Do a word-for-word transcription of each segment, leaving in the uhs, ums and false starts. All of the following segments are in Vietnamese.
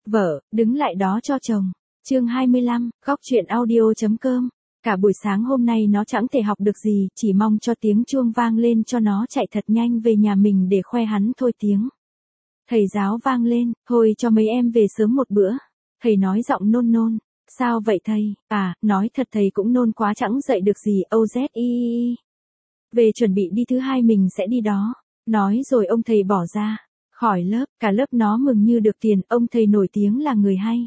Vợ, đứng lại đó cho chồng. Chương hai mươi lăm, góc truyện audio.com. Cả buổi sáng hôm nay nó chẳng thể học được gì, chỉ mong cho tiếng chuông vang lên cho nó chạy thật nhanh về nhà mình để khoe hắn thôi tiếng. Thầy giáo vang lên, thôi cho mấy em về sớm một bữa. Thầy nói giọng nôn nôn. Sao vậy thầy? À, nói thật thầy cũng nôn quá chẳng dậy được gì. O Z I. Về chuẩn bị đi thứ hai mình sẽ đi đó. Nói rồi ông thầy bỏ ra khỏi lớp, cả lớp nó mừng như được tiền, ông thầy nổi tiếng là người hay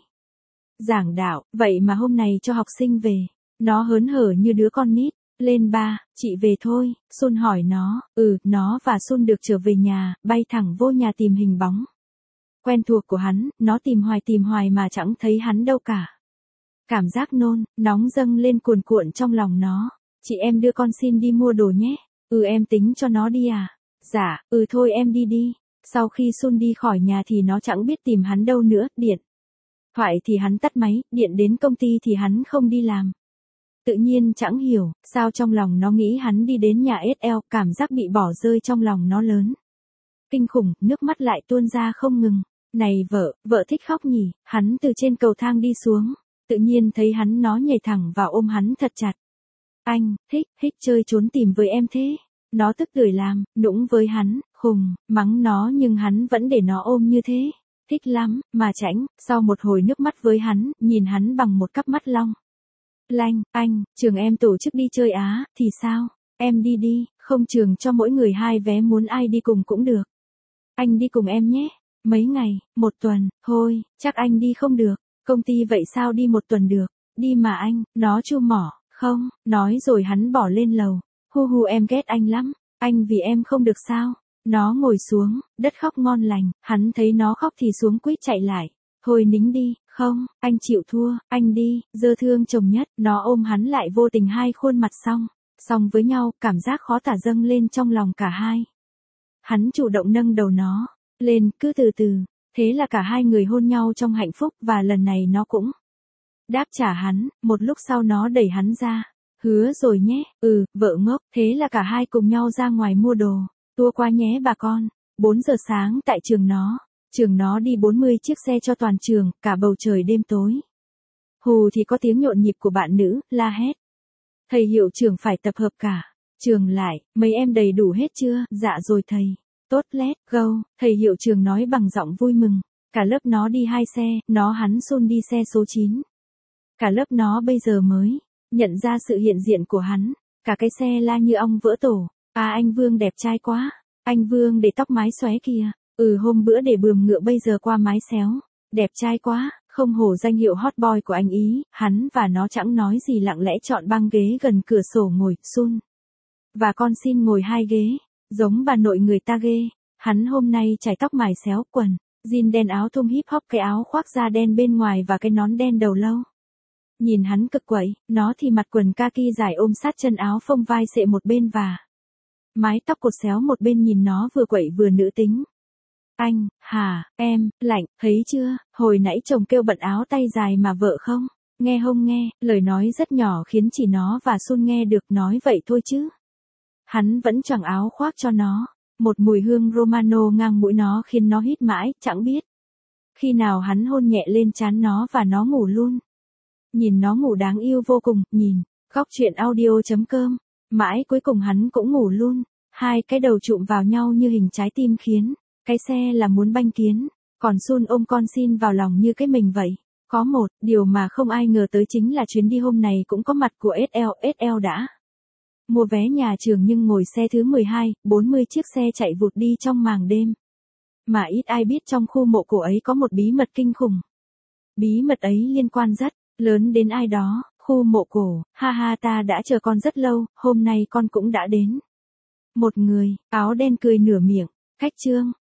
giảng đạo, vậy mà hôm nay cho học sinh về. Nó hớn hở như đứa con nít. Lên ba, chị về thôi. Sun hỏi nó. Ừ, nó và Sun được trở về nhà, bay thẳng vô nhà tìm hình bóng quen thuộc của hắn. Nó tìm hoài tìm hoài mà chẳng thấy hắn đâu cả. Cảm giác nôn, nóng dâng lên cuồn cuộn trong lòng nó. Chị em đưa con xin đi mua đồ nhé. Ừ em tính cho nó đi à? Dạ, ừ thôi em đi đi. Sau khi Sun đi khỏi nhà thì nó chẳng biết tìm hắn đâu nữa. Điện thoại thì hắn tắt máy, điện đến công ty thì hắn không đi làm. Tự nhiên chẳng hiểu, sao trong lòng nó nghĩ hắn đi đến nhà ét lờ, cảm giác bị bỏ rơi trong lòng nó lớn kinh khủng, nước mắt lại tuôn ra không ngừng. Này vợ, vợ thích khóc nhỉ? Hắn từ trên cầu thang đi xuống, tự nhiên thấy hắn, nó nhảy thẳng vào ôm hắn thật chặt. Anh, thích, thích chơi trốn tìm với em thế. Nó tức tưởi làm, nũng với hắn, khùng, mắng nó nhưng hắn vẫn để nó ôm như thế. Thích lắm, mà chảnh, sau một hồi nước mắt với hắn, nhìn hắn bằng một cặp mắt long lanh. Anh, trường em tổ chức đi chơi Á, thì sao? Em đi đi, không trường cho mỗi người hai vé, muốn ai đi cùng cũng được. Anh đi cùng em nhé. Mấy ngày, một tuần, thôi, chắc anh đi không được. Công ty vậy sao đi một tuần được? Đi mà anh, nó chu mỏ. Không, nói rồi hắn bỏ lên lầu. Hu hu em ghét anh lắm. Anh vì em không được sao? Nó ngồi xuống, đất khóc ngon lành. Hắn thấy nó khóc thì xuống quýt chạy lại. Thôi nín đi, không, anh chịu thua, anh đi, dơ thương chồng nhất. Nó ôm hắn lại, vô tình hai khuôn mặt song song với nhau, cảm giác khó tả dâng lên trong lòng cả hai. Hắn chủ động nâng đầu nó lên, cứ từ từ. Thế là cả hai người hôn nhau trong hạnh phúc, và lần này nó cũng đáp trả hắn. Một lúc sau nó đẩy hắn ra. Hứa rồi nhé. Ừ, vợ ngốc. Thế là cả hai cùng nhau ra ngoài mua đồ. Tua qua nhé bà con. bốn giờ sáng tại trường nó. Trường nó đi bốn mươi chiếc xe cho toàn trường, cả bầu trời đêm tối. Hù thì có tiếng nhộn nhịp của bạn nữ, la hét. Thầy hiệu trưởng phải tập hợp cả trường lại, mấy em đầy đủ hết chưa? Dạ rồi thầy. Tốt, let's go. Thầy hiệu trưởng nói bằng giọng vui mừng. Cả lớp nó đi hai xe, nó hắn Sun đi xe số chín. Cả lớp nó bây giờ mới nhận ra sự hiện diện của hắn. Cả cái xe la như ong vỡ tổ. À anh Vương đẹp trai quá. Anh Vương để tóc mái xóe kìa. Ừ hôm bữa để bườm ngựa bây giờ qua mái xéo. Đẹp trai quá, không hổ danh hiệu hot boy của anh ý. Hắn và nó chẳng nói gì, lặng lẽ chọn băng ghế gần cửa sổ ngồi. Sun và con xin ngồi hai ghế. Giống bà nội người ta ghê. Hắn hôm nay chải tóc mài xéo, quần jean đen, áo thun hip hop, cái áo khoác da đen bên ngoài và cái nón đen đầu lâu. Nhìn hắn cực quậy, nó thì mặc quần kaki dài ôm sát chân, áo phông vai xệ một bên và mái tóc cột xéo một bên, nhìn nó vừa quậy vừa nữ tính. Anh, hả, em, lạnh, thấy chưa, hồi nãy chồng kêu bận áo tay dài mà vợ không nghe. Không nghe, lời nói rất nhỏ khiến chỉ nó và Sun nghe được. Nói vậy thôi chứ hắn vẫn choàng áo khoác cho nó. Một mùi hương Romano ngang mũi nó khiến nó hít mãi, chẳng biết khi nào hắn hôn nhẹ lên trán nó và nó ngủ luôn. Nhìn nó ngủ đáng yêu vô cùng, nhìn, góc truyện audio.com. Mãi cuối cùng hắn cũng ngủ luôn. Hai cái đầu chụm vào nhau như hình trái tim khiến cái xe là muốn banh kiến. Còn Sun ôm con xin vào lòng như cái mình vậy. Có một điều mà không ai ngờ tới chính là chuyến đi hôm này cũng có mặt của ét lờ. ét lờ đã mua vé nhà trường nhưng ngồi xe thứ mười hai, bốn mươi chiếc xe chạy vụt đi trong màn đêm. Mà ít ai biết trong khu mộ cổ ấy có một bí mật kinh khủng. Bí mật ấy liên quan rất lớn đến ai đó. Khu mộ cổ, ha ha, ta đã chờ con rất lâu, hôm nay con cũng đã đến. Một người áo đen cười nửa miệng. Khách trương,